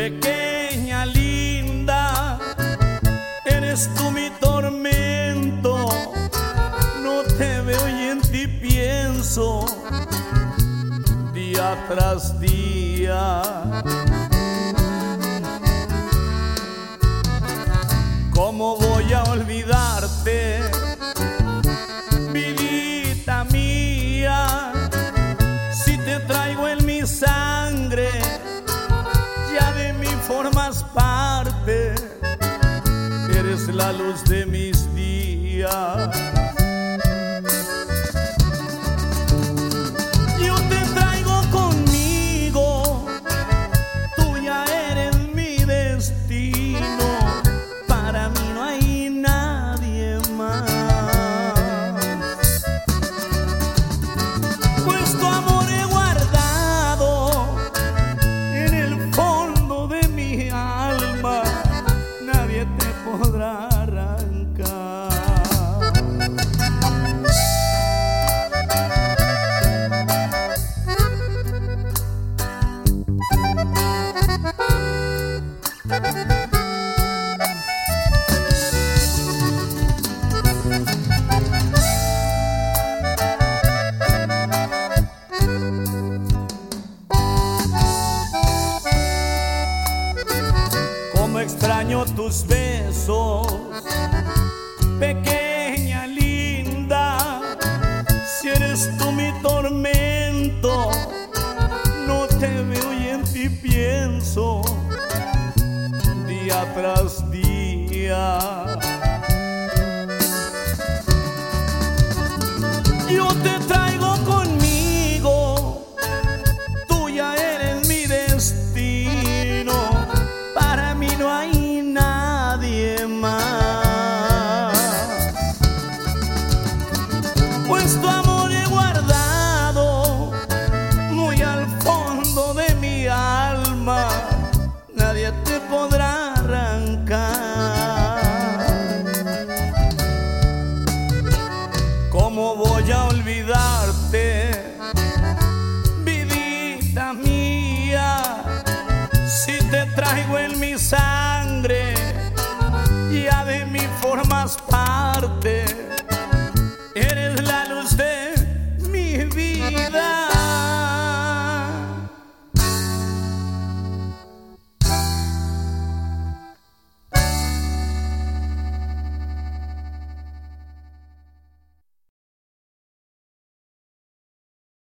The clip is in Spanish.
Pequeña linda, eres tú mi tormento. No te veo y en ti pienso día tras día. ¿Cómo voy a olvidarte, vidita mía? Si te traigo en mi sangre, ya de mí formas parte. Eres la luz de mis días. Yo te traigo conmigo, tú ya eres mi destino. Para mí no hay nadie más, pues tu amor he guardado en el fondo de mi alma. Nadie te podrá arrancar. Cómo extraño tus besos, pequeña linda. Si eres tú mi tormento, no te veo y en ti pienso día tras día. Yo te traigo conmigo, tú ya eres mi destino. Para mí no hay nadie más, pues tu amor he guardado muy al fondo de mi alma. Nadie te podrá arrancar. ¿Cómo voy a olvidarte, vidita mía? Si te traigo en mi sangre, ya de mí formas parte.